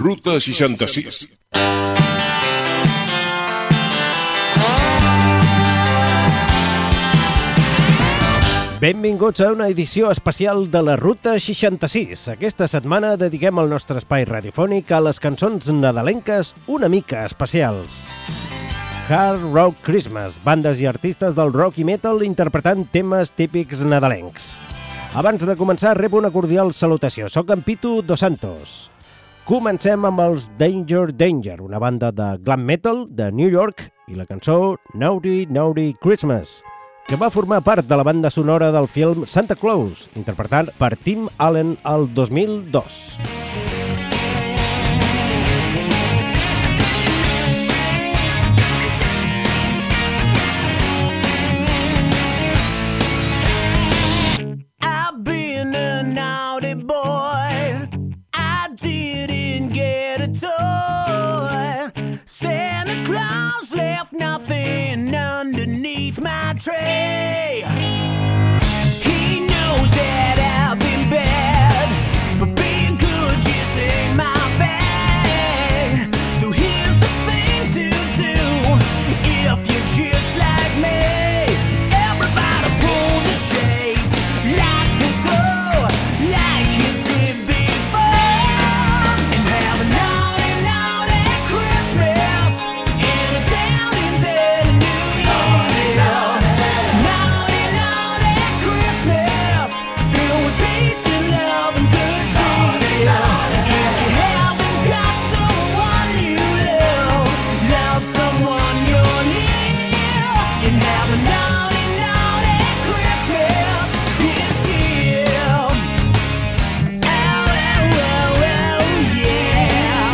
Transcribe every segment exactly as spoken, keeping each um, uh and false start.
Ruta seixanta-sis. Benvinguts a una edició especial de la Ruta seixanta-sis. Aquesta setmana dediquem el nostre espai radiofònic a les cançons nadalenques una mica especials. Hard Rock Christmas, bandes i artistes del rock i metal interpretant temes típics nadalencs. Abans de començar, rebo una cordial salutació. Soc en Pitu Dos Santos. Comencem amb els Danger Danger, una banda de glam metal de New York, i la cançó Naughty Naughty Christmas, que va formar part de la banda sonora del film Santa Claus, interpretat per Tim Allen el dos mil dos. I've been a naughty boy, I didn't get a toy. Santa Claus left nothing underneath my tray. He knows that I've been bad, but being good just ain't my bag. So here's the thing to do, if you're just like me. Everybody pull the shades, lock the door, like you did before, and have a naughty, naughty Christmas in a town in dead New York. Naughty, naughty Christmas, filled with peace and love and good cheer. If you haven't got someone you love, love someone you're near, and have a naughty, naughty Christmas this year. Oh, oh, oh, oh, yeah.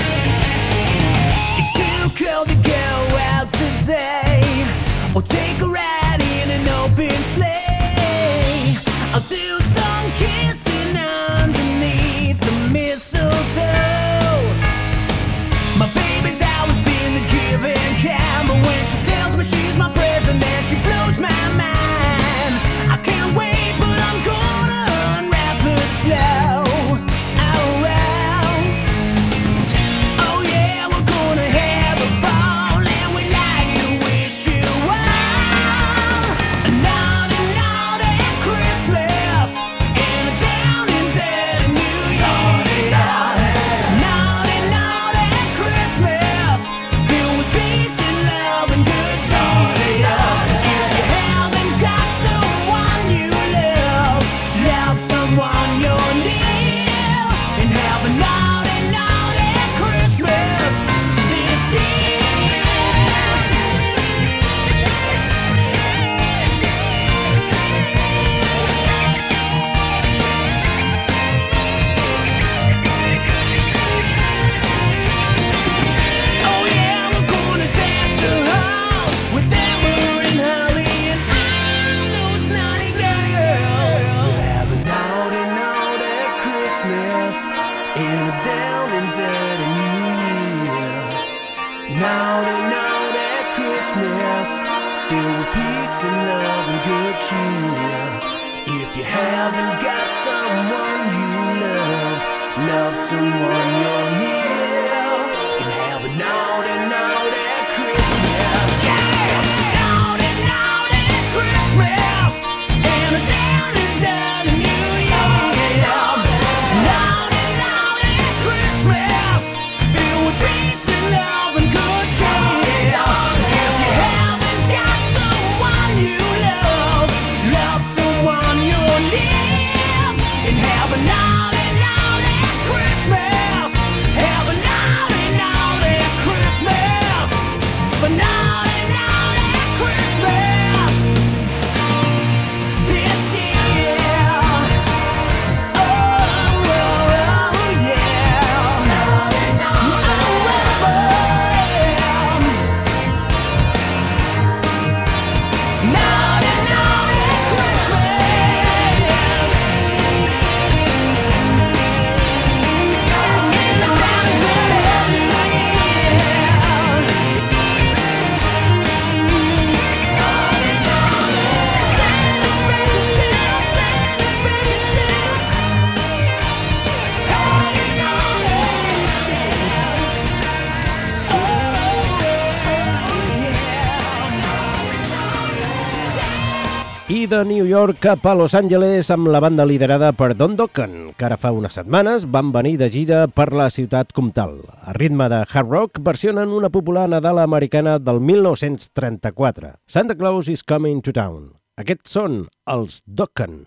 It's too cold to go out today, or take a ride in an open sleigh. I'll do some kissing underneath the mistletoe. My baby's always been the giving kind, but when she tells me she's my present, then she blows my mind. I can't wait, but I'm gonna unwrap her slow. Oh, well. Oh, yeah, we're gonna have a ball, and we'd like to wish you all a naughty, naughty Christmas in a town in dead New York. Naughty, naughty Christmas, filled with peace and love and good cheer. If you haven't got someone you love, love someone you're near, and have a naughty, naughty Christmas this year. Oh yeah, we're gonna deck the halls with Amber and Holly and all those naughty girls. We'll have a naughty, naughty Christmas in a town in dead New Year. Naughty, naughty Christmas, filled with peace and love and good cheer. If you haven't got someone you love, love someone you're near, and have a naughty, naughty Christmas. Yeah! Naughty, naughty Christmas in a town in dead New York. Naughty, naughty Christmas, filled with peace and love and good cheer. If you haven't got someone you love, love someone you're near, and have a naughty, naughty Christmas I de New York cap a Los Angeles amb la banda liderada per Don Dokken, que ara fa unes setmanes van venir de gira per la ciutat comtal. A ritme de hard rock versionen una popular Nadala americana del mil nou-cents trenta-quatre. Santa Claus is Coming to Town. Aquests són els Dokken.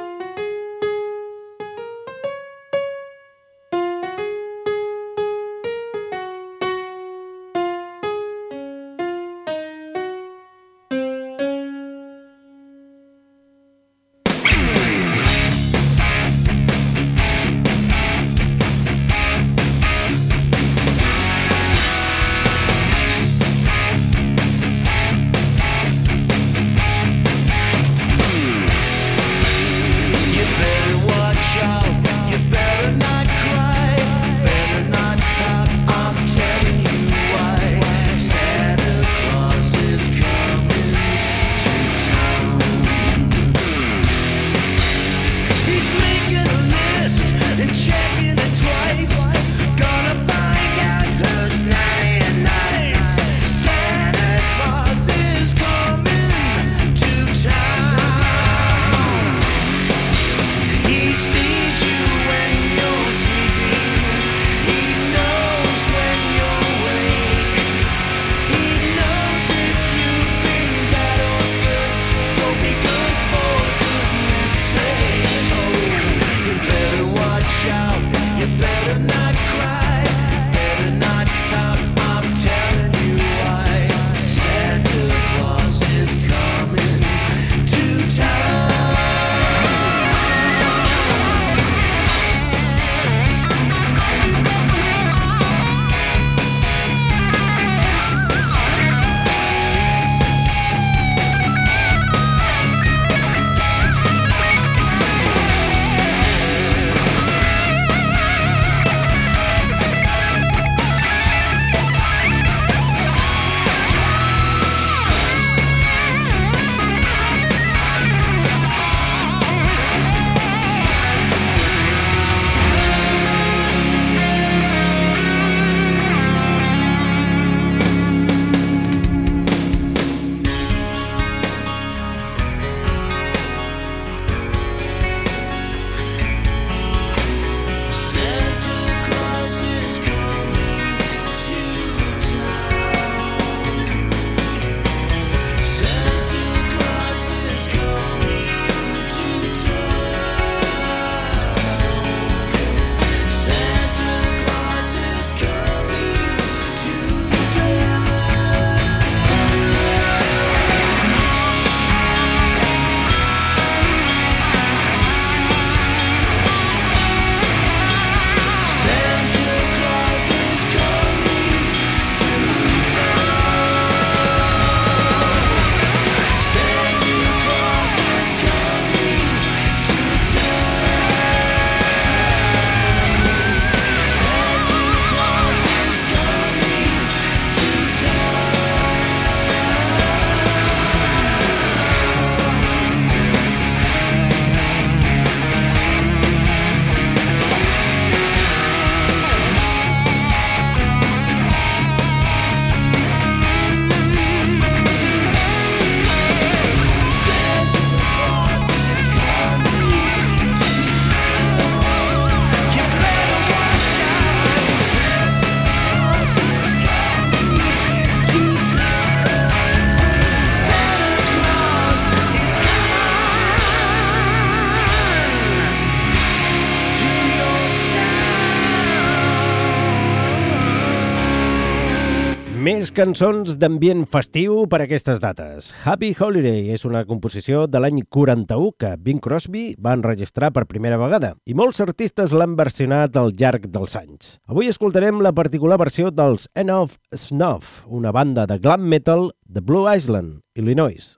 Més cançons d'ambient festiu per a aquestes dates. Happy Holiday és una composició de l'any quaranta-u que Bing Crosby va enregistrar per primera vegada i molts artistes l'han versionat al llarg dels anys. Avui escoltarem la particular versió dels End of Snuff, una banda de glam metal de Blue Island, Illinois.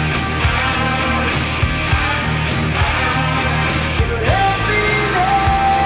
Happy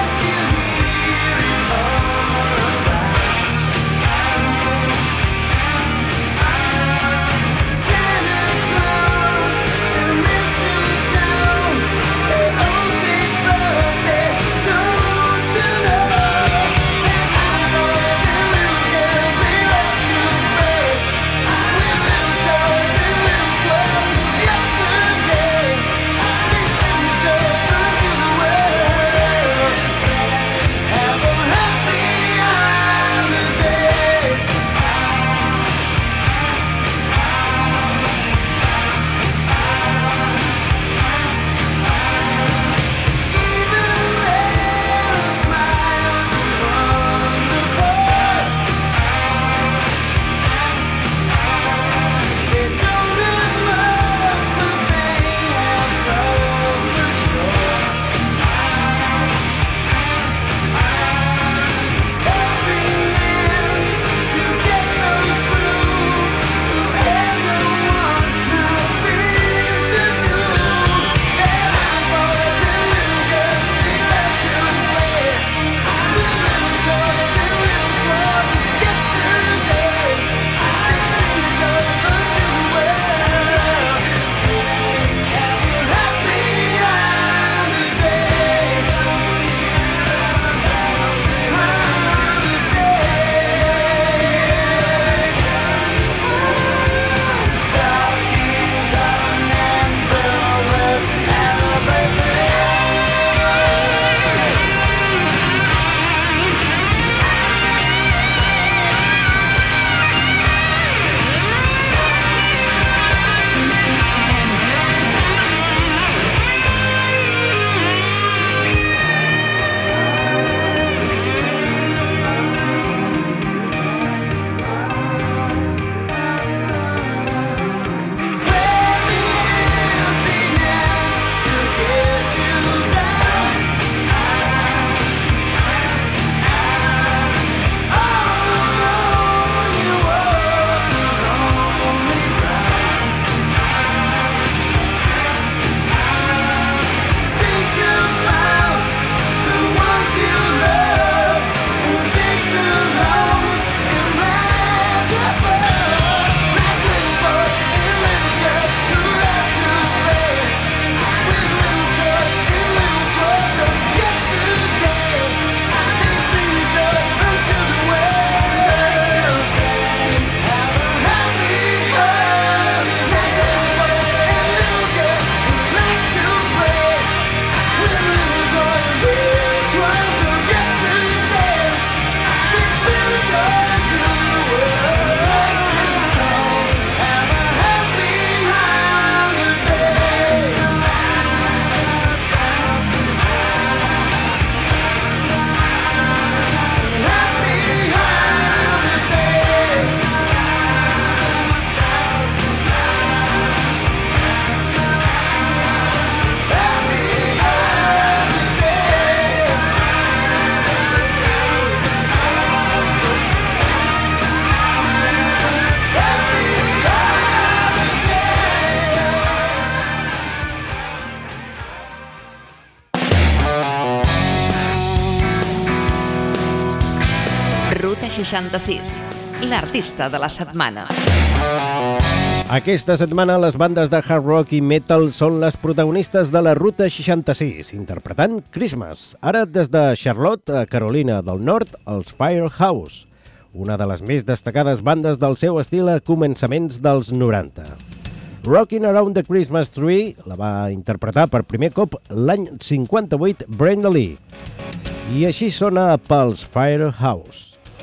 seixanta-sis, l'artista de la setmana. Aquesta setmana les bandes de hard rock i metal són les protagonistes de la Ruta seixanta-sis, interpretant Christmas. Ara des de Charlotte, a Carolina del Nord, els Firehouse, una de les més destacades bandes del seu estil a començaments dels noranta. Rockin' Around the Christmas Tree la va interpretar per primer cop l'any cinquanta-vuit Brenda Lee. I així sona pels Firehouse.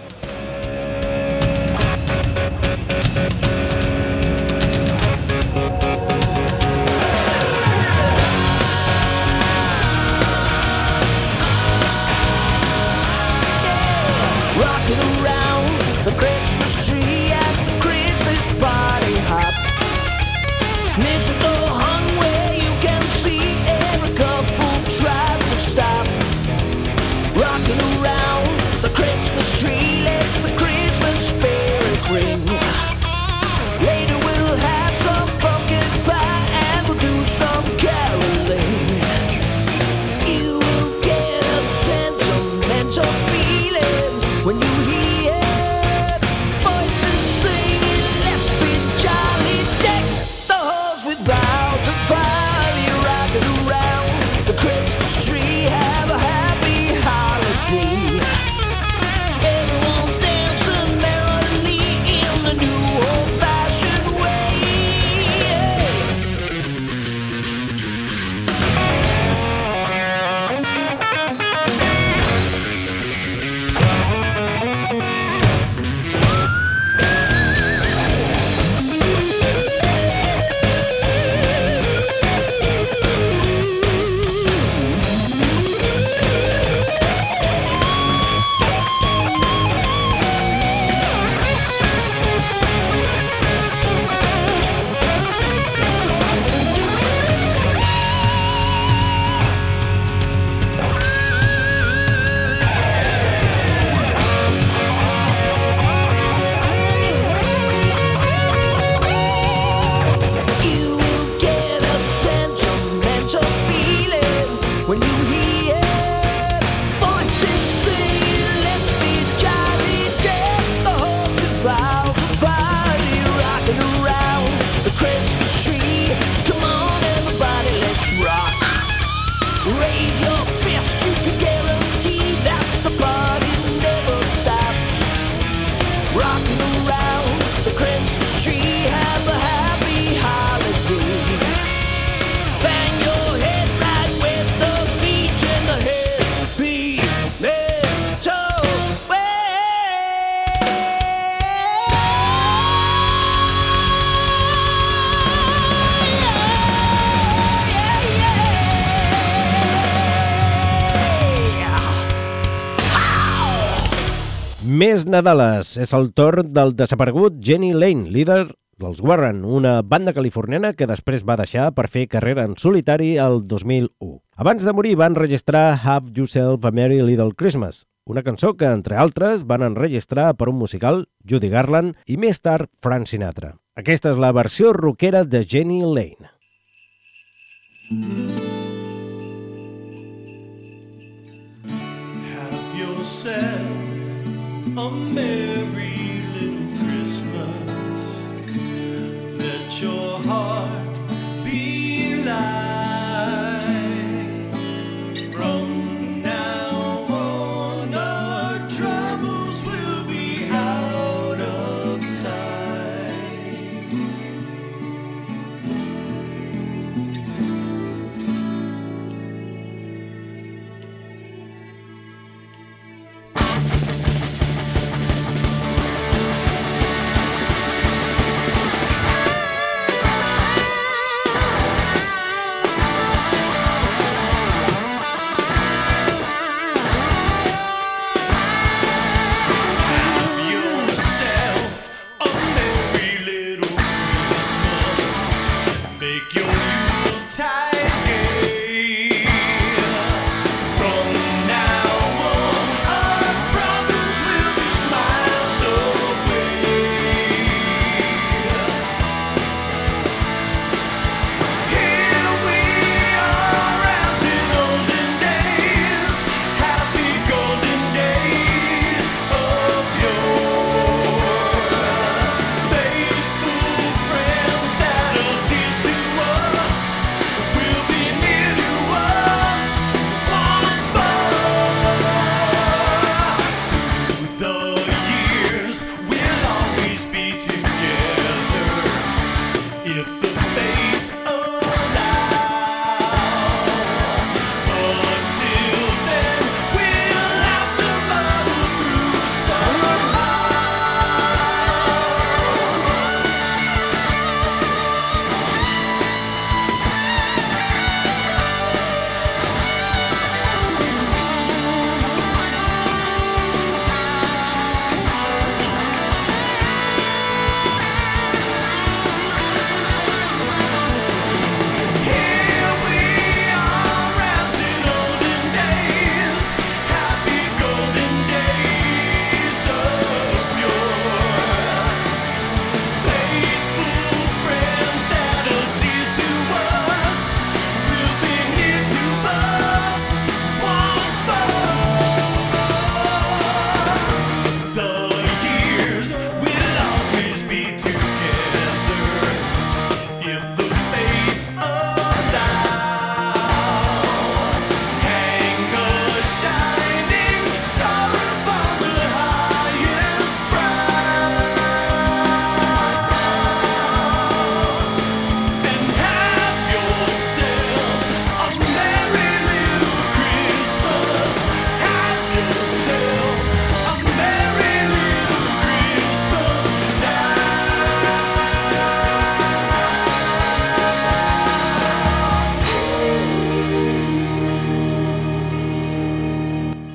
Més Nadales, és el torn del desaparegut Jenny Lane, líder dels Warren, una banda californiana que després va deixar per fer carrera en solitari el dos mil u. Abans de morir van enregistrar Have Yourself a Merry Little Christmas, una cançó que, entre altres, van enregistrar per un musical, Judy Garland, i més tard Frank Sinatra. Aquesta és la versió rockera de Jenny Lane. Have yourself a merry little Christmas. Let your heart be light. From now on, our troubles will be out of sight. Your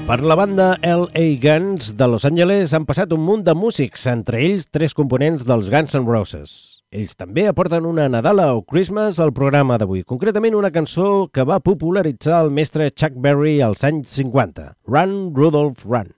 Per la banda L A Guns de Los Angeles han passat un munt de músics, entre ells tres components dels Guns N' Roses. Ells també aporten una Nadala o Christmas al programa d'avui, concretament una cançó que va popularitzar el mestre Chuck Berry als anys cinquanta, Run, Rudolph, Run.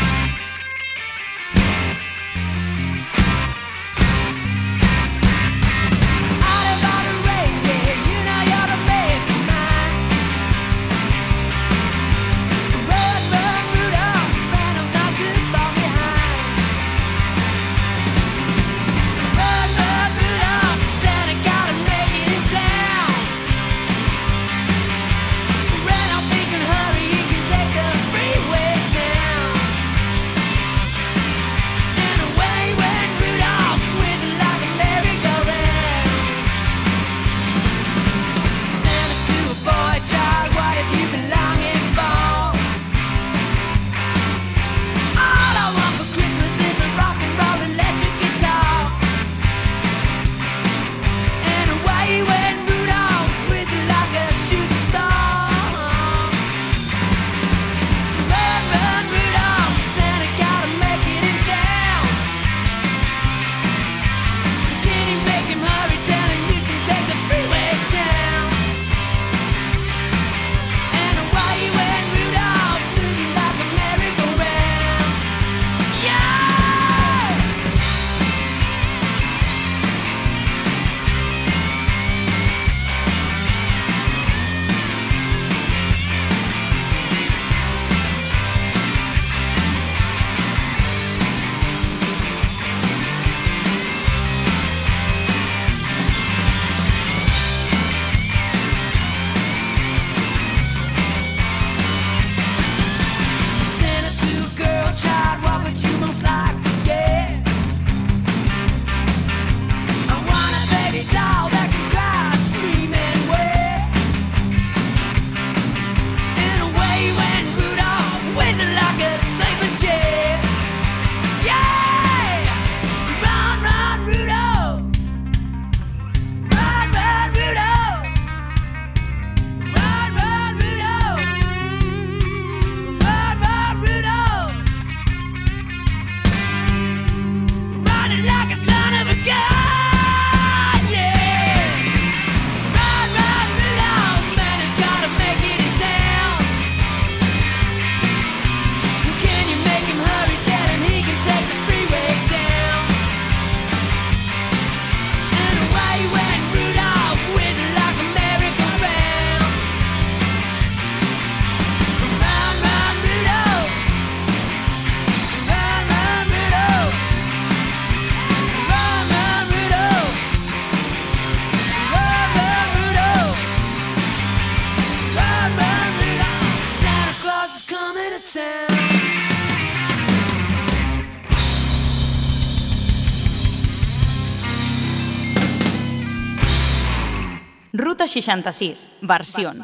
Ruta seixanta-sis, versions.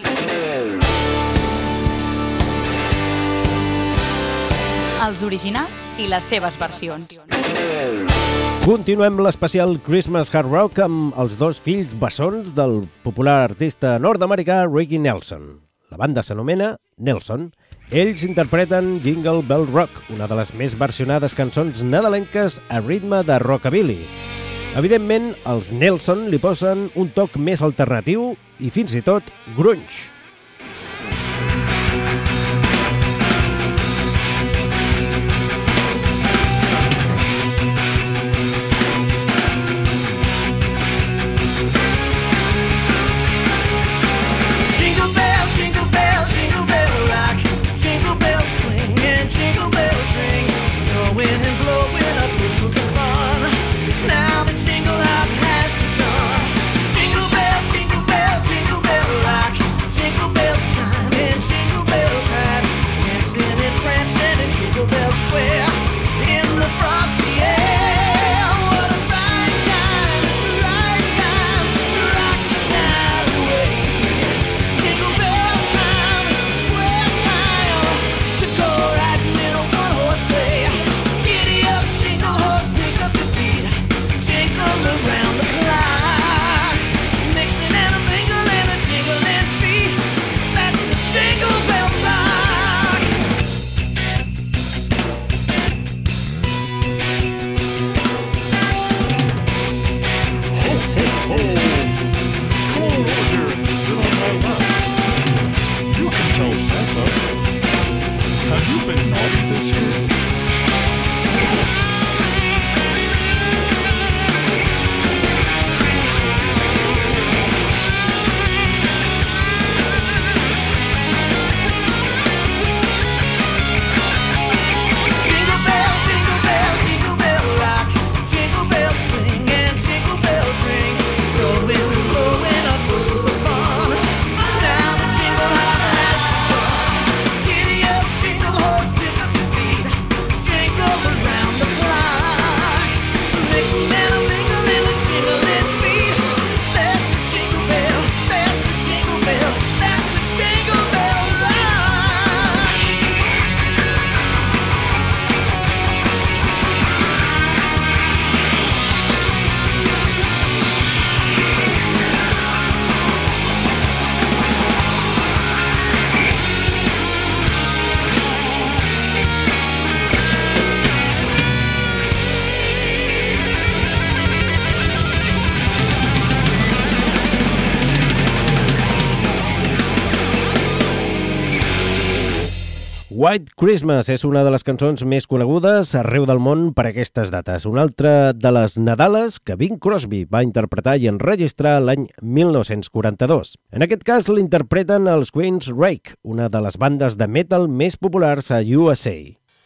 Els originals i les seves versions. Continuem l'especial Christmas Hard Rock amb els dos fills bessons del popular artista nord-americà Ricky Nelson. La banda s'anomena Nelson. Ells interpreten Jingle Bell Rock, una de les més versionades cançons nadalenques a ritme de rockabilly. Evidentment, els Nelson li posen un toc més alternatiu i fins i tot grunge. Jingle White Christmas és una de les cançons més conegudes arreu del món per aquestes dates. Una altra de les Nadales que Bing Crosby va interpretar i enregistrar l'any mil nou-cents quaranta-dos. En aquest cas l'interpreten els Queen's Rake, una de les bandes de metal més populars a U S A.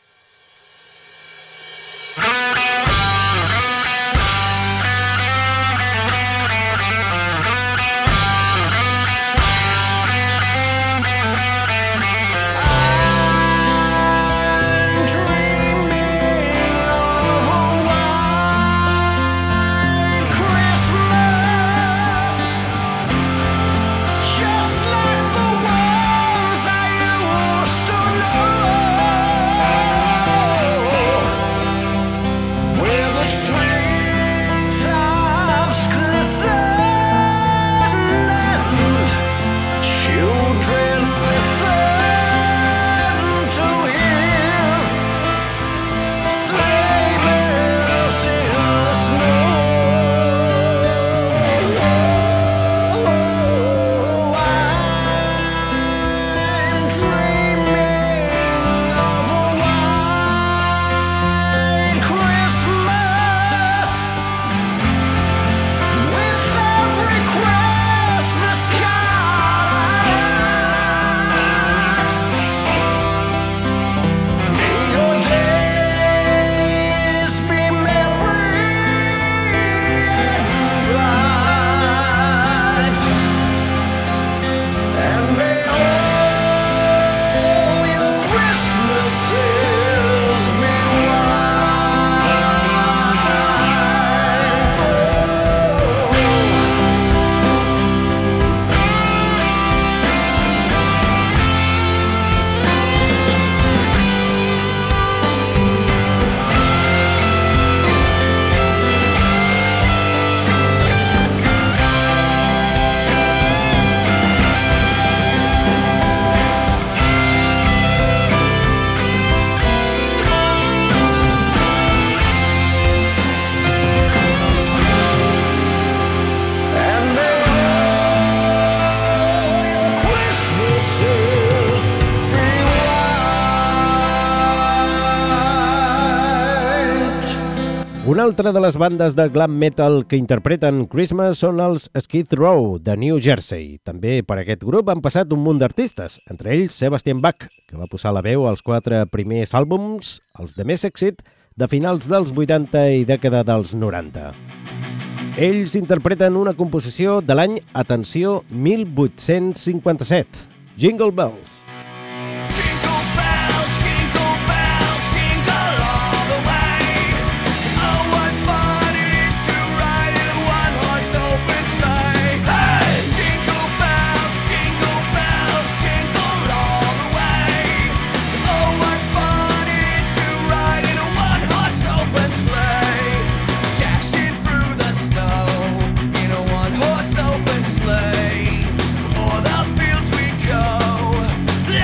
Una altra de les bandes de glam metal que interpreten Christmas són els Skid Row, de New Jersey. També per aquest grup han passat un munt d'artistes, entre ells Sebastian Bach, que va posar la veu als quatre primers àlbums, els de més èxit, de finals dels vuitanta i dècada dels noranta. Ells interpreten una composició de l'any, atenció, mil vuit-cents cinquanta-set, Jingle Bells. Open sleigh, o'er the fields we go.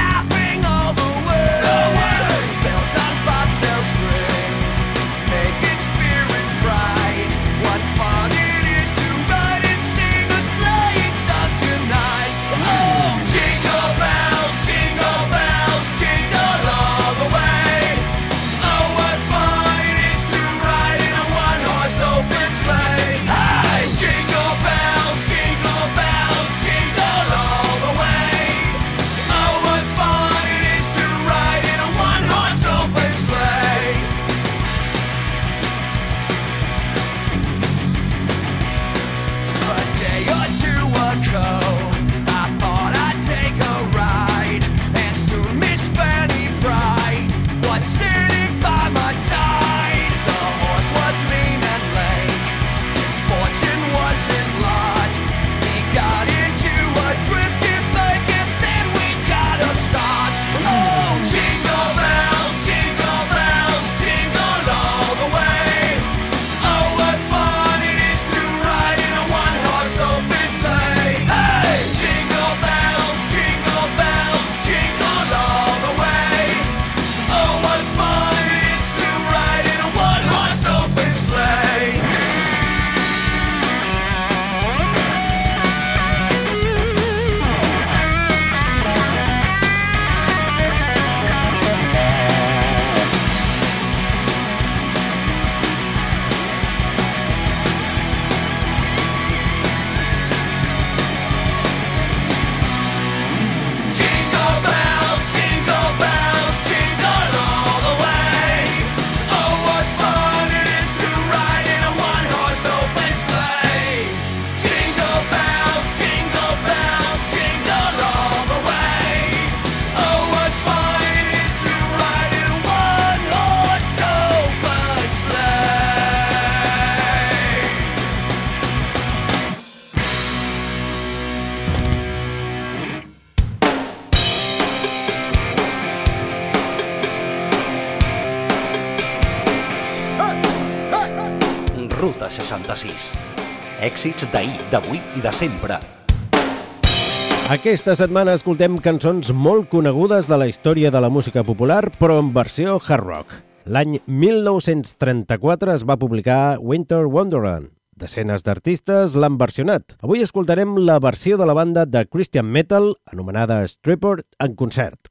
Ruta seixanta-sis. Èxits d'ahir, d'avui i de sempre. Aquesta setmana escoltem cançons molt conegudes de la història de la música popular, però en versió hard rock. L'any mil nou-cents trenta-quatre es va publicar Winter Wonderland. Desenes d'artistes l'han versionat. Avui escoltarem la versió de la banda de Christian Metal, anomenada Stripper, en concert.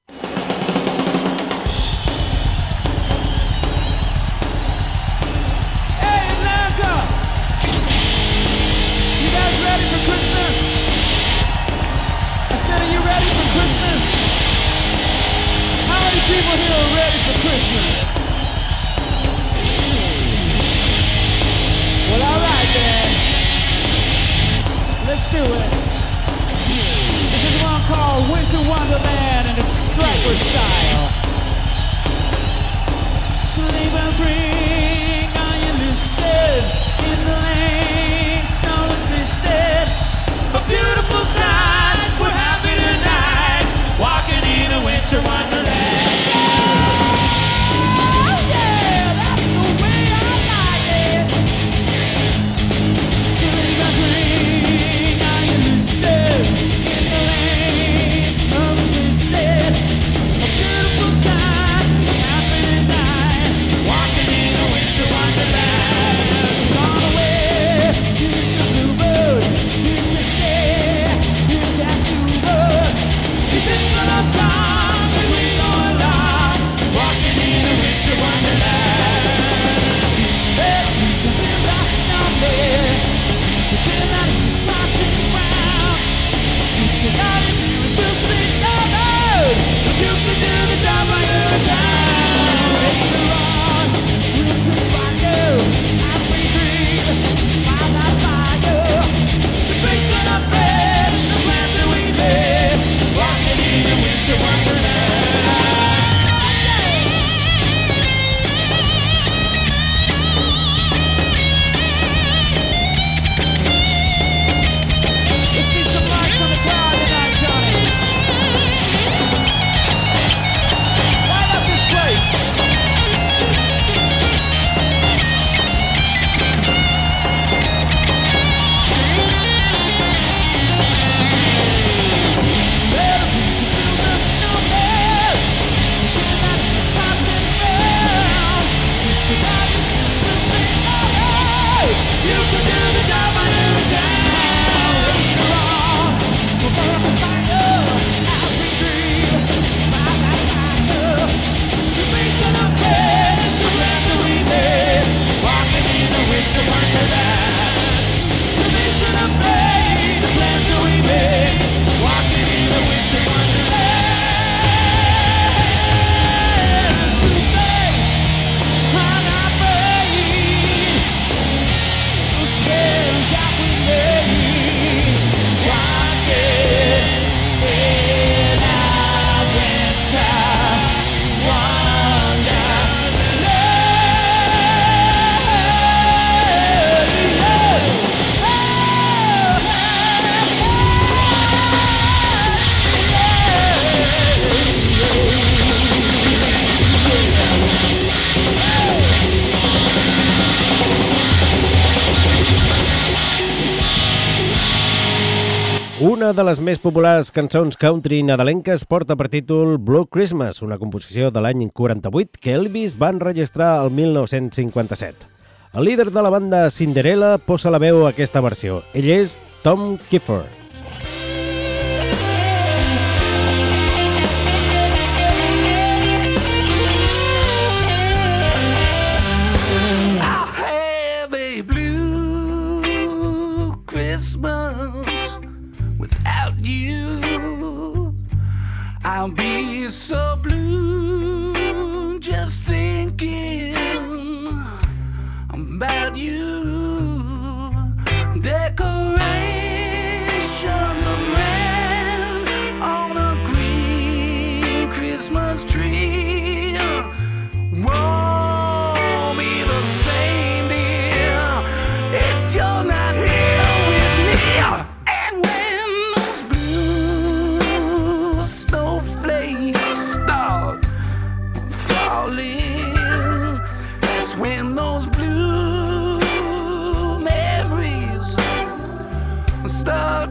Hey Atlanta! You guys ready for Christmas? I said, are you ready for Christmas? How many people here are ready for Christmas? Well, all right then. Let's do it. This is one called Winter Wonderland, and it's Striper style. Sleigh bells ring, are you listed? In the lane, snow is listed. A beautiful sight, we're happy tonight, walking in a winter wonderland. Oh yeah, that's the way I like it. Sleigh bells ring, are you listed? In the lane, snow is listed. A beautiful sight, we're happy tonight, walking in a winter wonderland. Gone away, here's the bluebird, here to stay. Here's that bluebird, he sings a love song as we go along, walking in a winter wonderland. As we can build our snowman, pretend that he's passing around. You sing out of you and we'll sing out loud, 'cause you can do the job while you're in town. Later on, we'll conspire as we dream by that fire. The bricks on our bed, the plans that we made, walking in a winter wonderland. Let's see some lights on the crowd tonight, Johnny. Light up this place. There's we can build a snowman, pretend that he's passing around. You sing out of you and we'll sing out loud. You can do the job while you're in town. Later on, we'll burn the fire as we dream by that fire. To base on our bed, the plans that we made, walking in a winter wonderland. To base on our bed, the plans that we made, walking in a winter wonderland. To base on our bed, those plans that we made, walking in a winter Una de les més populars cançons country nadalenques porta per títol Blue Christmas, una composició de l'any quaranta-vuit que Elvis va enregistrar el mil nou-cents cinquanta-set. El líder de la banda Cinderella posa la veu a aquesta versió. Ell és Tom Kiefer. I'll have a blue Christmas without you. I'll be so blue just thinking about you. Decorations of red on a green Christmas tree. Won't be the same, dear, if you're not here with me. And when those blue snowflakes start falling, that's when those blue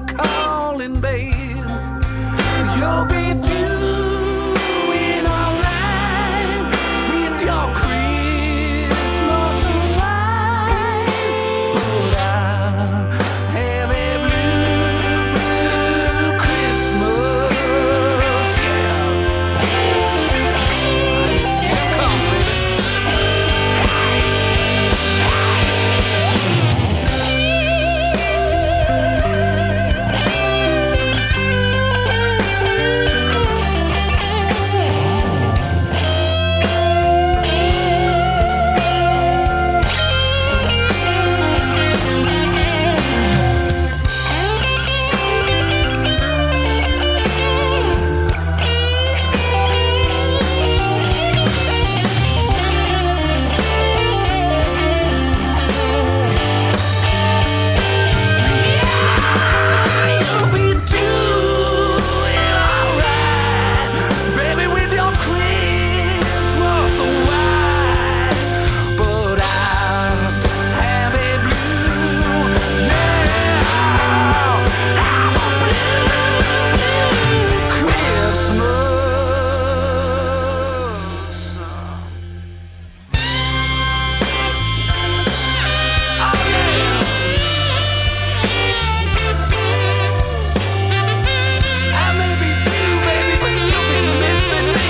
calling, babe. You'll be doing alright with your Christmas wine, but I'll have a blue, blue Christmas, yeah. Here come, baby. You'll be doing alright, baby, with your Christmas wine, but I'll have a blue, yeah, I'll have a blue, blue Christmas. Oh yeah. I may be blue, baby, but you'll be missing me.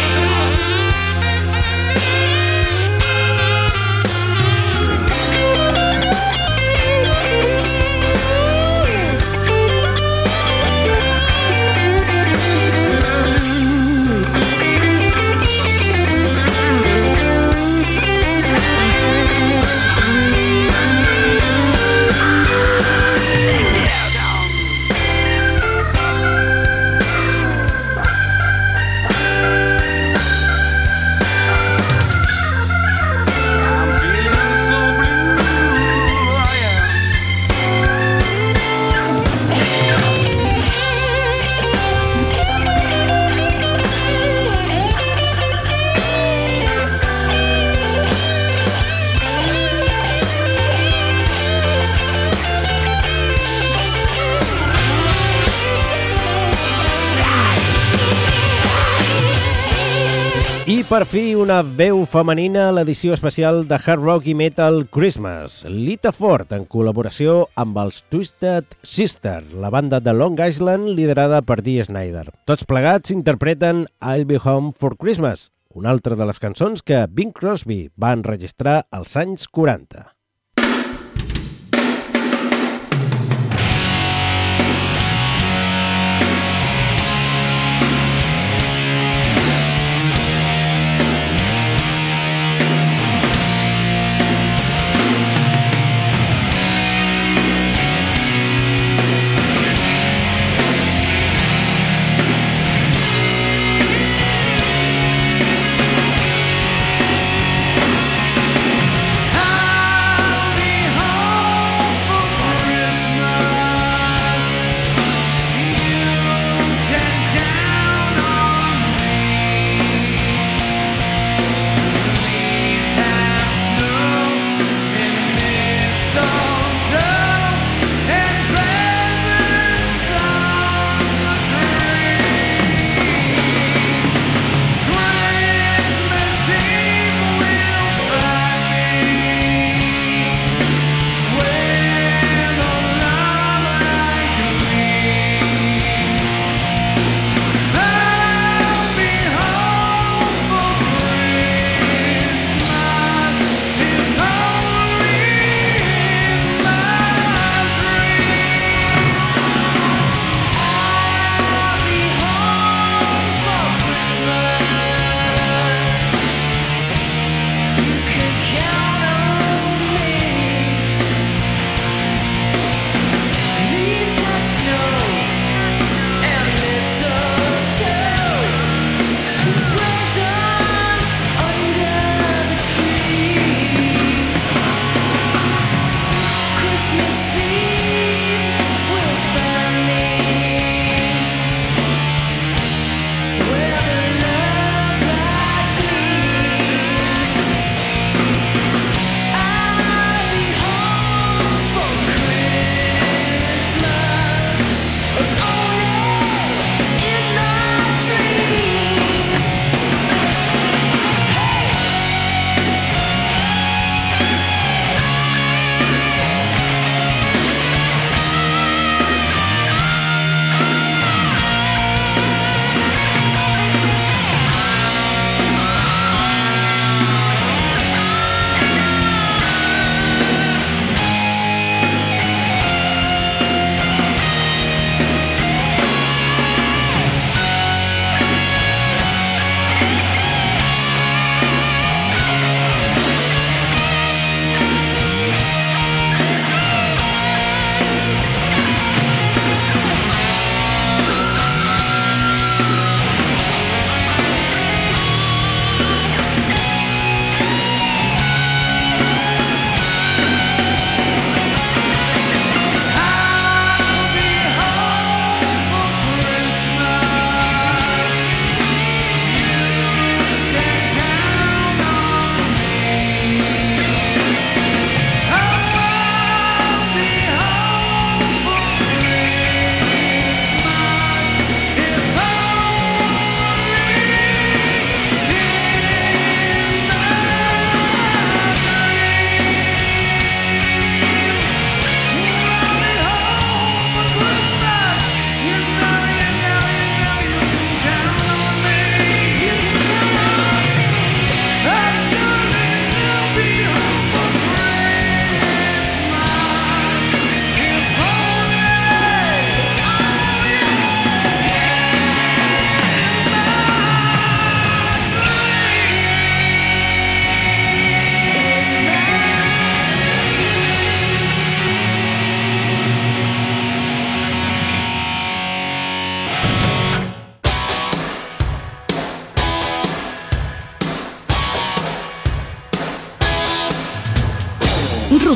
Yeah, dog. I'm feeling so blue, oh yeah. I per fi una veu femenina a l'edició especial de Hard Rock i Metal Christmas. Lita Ford, en col·laboració amb els Twisted Sister, la banda de Long Island liderada per Dee Snider. Tots plegats interpreten I'll Be Home for Christmas, una altra de les cançons que Bing Crosby va enregistrar als anys quaranta. I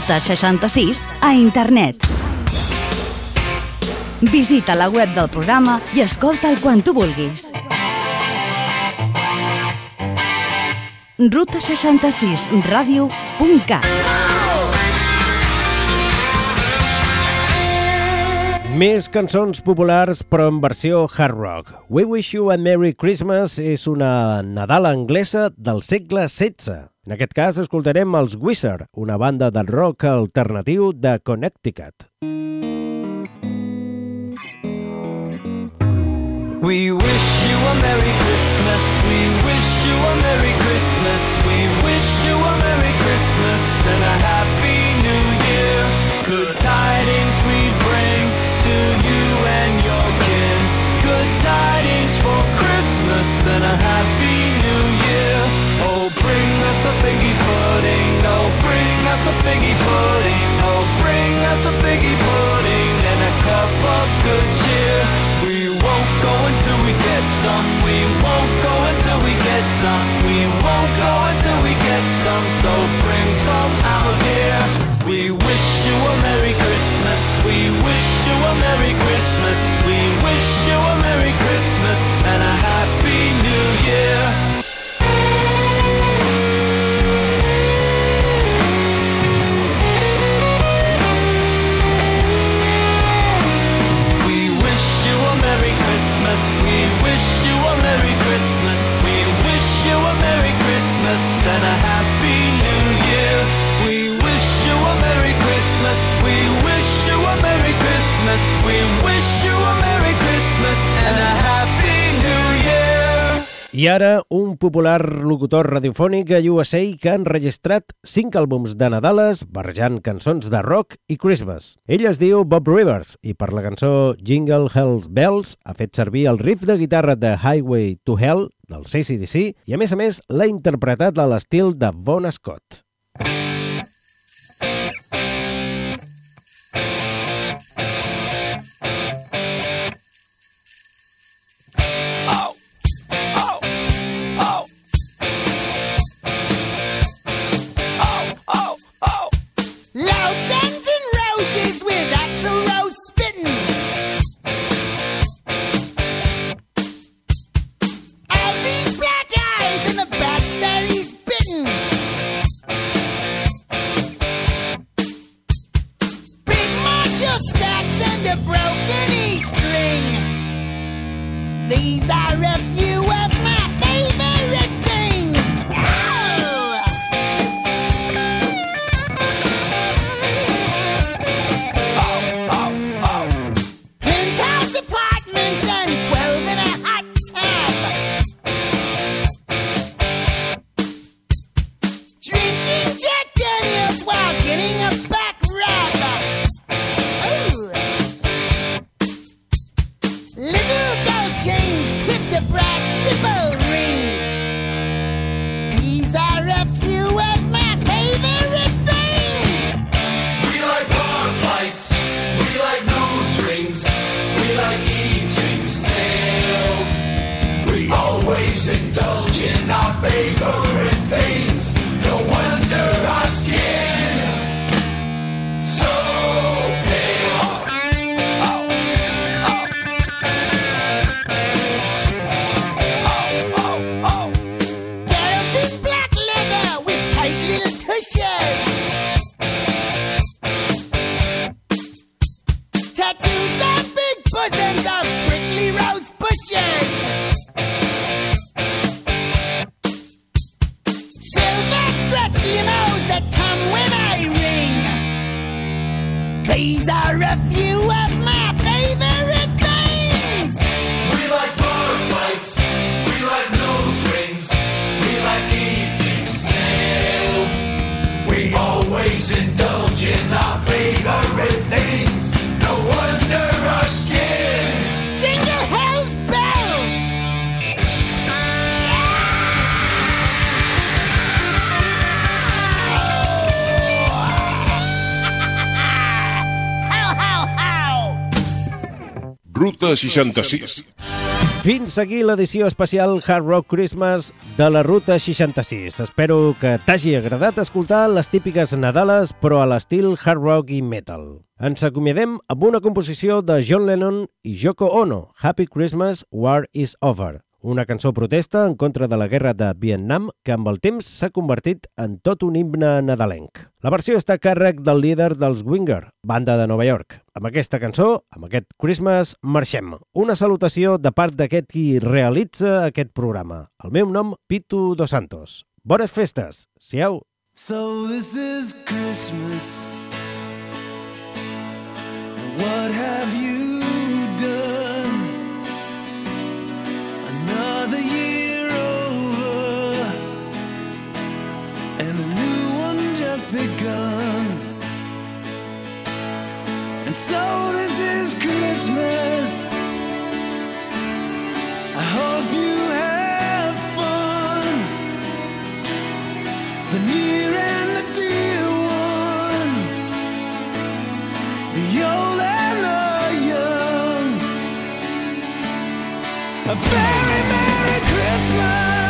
Ruta seixanta-sis a internet. Visita la web del programa i escolta'l quan tu vulguis. ruta seixanta-sis ràdio punt cat. Més cançons populars, però en versió hard rock. We Wish You a Merry Christmas és una Nadala anglesa del segle setze. En aquest cas escoltarem els Weezer, una banda de rock alternatiu de Connecticut. We wish you a Merry Christmas, we wish you a Merry Christmas, we wish you a Merry Christmas and a Happy New Year. Good tidings we bring to you and your kin. Good tidings for Christmas and a Happy New Year. Oh, bring us a figgy pudding, oh, bring us a figgy pudding, oh, bring us a figgy pudding and a cup of good cheer. We won't go until we get some, we won't go until we get some, we won't go until we get some, so bring some out here. We wish you a Merry Christmas, we wish you a Merry Christmas, we wish you a Merry Christmas and a Happy New Year. We wish you a Merry Christmas, we wish you a Merry Christmas and a Happy New Year. We wish you a Merry Christmas, we wish you a Merry Christmas, we wish you a Merry Christmas and a Happy New Year. I ara, un popular locutor radiofònic a U S A que ha enregistrat cinc àlbums de Nadales barrejant cançons de rock i Christmas. Ell es diu Bob Rivers i per la cançó Jingle Hell Bells ha fet servir el riff de guitarra de Highway to Hell del A C D C i a més a més l'ha interpretat a l'estil de Bon Scott. These are a few of my favorite things. Oh! Oh, oh, oh. Penthouse apartments and twelve in a hot tub. Drinking Jack Daniels while getting a back rub. Ooh. Little gold chains clip the brass nipple ring. These are a few of my favorite things. We like bar fights, we like nose rings, we like eating snails. We always indulge in our favorite things. No wonder our skin so pale. Oh, oh. Girls in black leather with tight little tushes. Tattoos on big bosoms of prickly rose bushes. Silver stretch limos that come when I ring. These are a few of my favorite things. We like bar fights, we like nose rings, we like eating snails. We always indulge in our favorite things. No wonder our skin. Jingle Hell's bells. How, how, how. Ruta seixanta-sis. Fins aquí l'edició especial Hard Rock Christmas de la Ruta seixanta-sis. Espero que t'hagi agradat escoltar les típiques Nadales, però a l'estil hard rock i metal. Ens acomiadem amb una composició de John Lennon i Yoko Ono, Happy Christmas, War is Over. Una cançó protesta en contra de la guerra de Vietnam que amb el temps s'ha convertit en tot un himne nadalenc. La versió està a càrrec del líder dels Winger, banda de Nova York. Amb aquesta cançó, amb aquest Christmas, marxem. Una salutació de part d'aquest qui realitza aquest programa. El meu nom, Pitu Dos Santos. Bones festes! Siau! So this is Christmas. What have you done? Another year over, and a new one just begun. And so this is Christmas. I hope you have fun. The near and the dear one, the old and the young. A very Merry Christmas.